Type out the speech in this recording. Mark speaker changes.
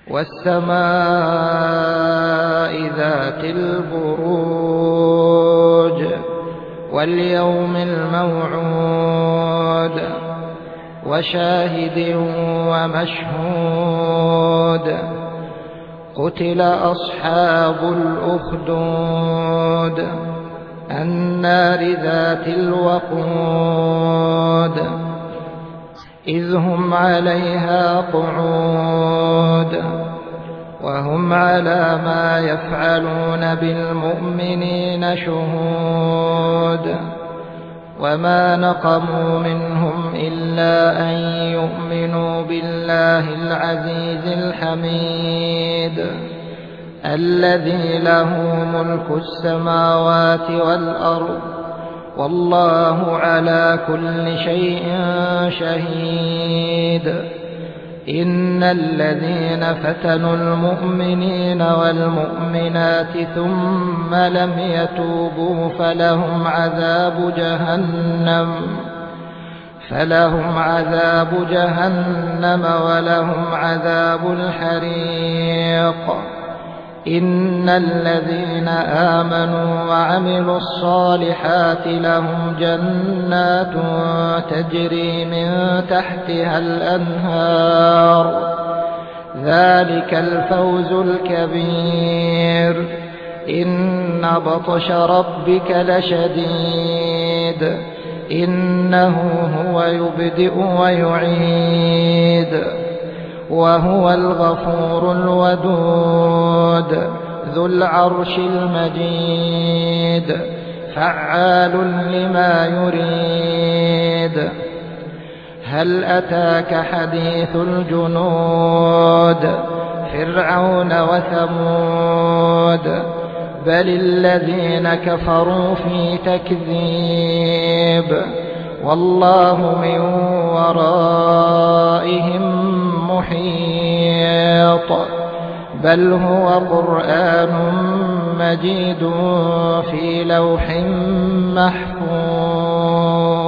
Speaker 1: والسماء ذات البروج واليوم الموعود وشاهد ومشهود قتل أصحاب الأخدود النار ذات الوقود إذ هم عليها قعود وهم على ما يفعلون بالمؤمنين شهود وما نقموا منهم إلا أن يؤمنوا بالله العزيز الحميد الذي له ملك السماوات والأرض والله على كل شيء شهيد إن الذين فتنوا المؤمنين والمؤمنات ثم لم يتوبوا فلهم عذاب جهنم ولهم عذاب الحريق إن الذين آمنوا وعملوا الصالحات لهم جنات تجري من تحتها الأنهار ذلك الفوز الكبير إن بطش ربك لشديد إنه هو يبدئ ويعيد وهو الغفور الودود ذو العرش المجيد فعال لما يريد هل أتاك حديث الجنود فرعون وثمود بل الذين كفروا في تكذيب والله من ورائهم محيط بل هو قرآن مجيد في لوح محفوظ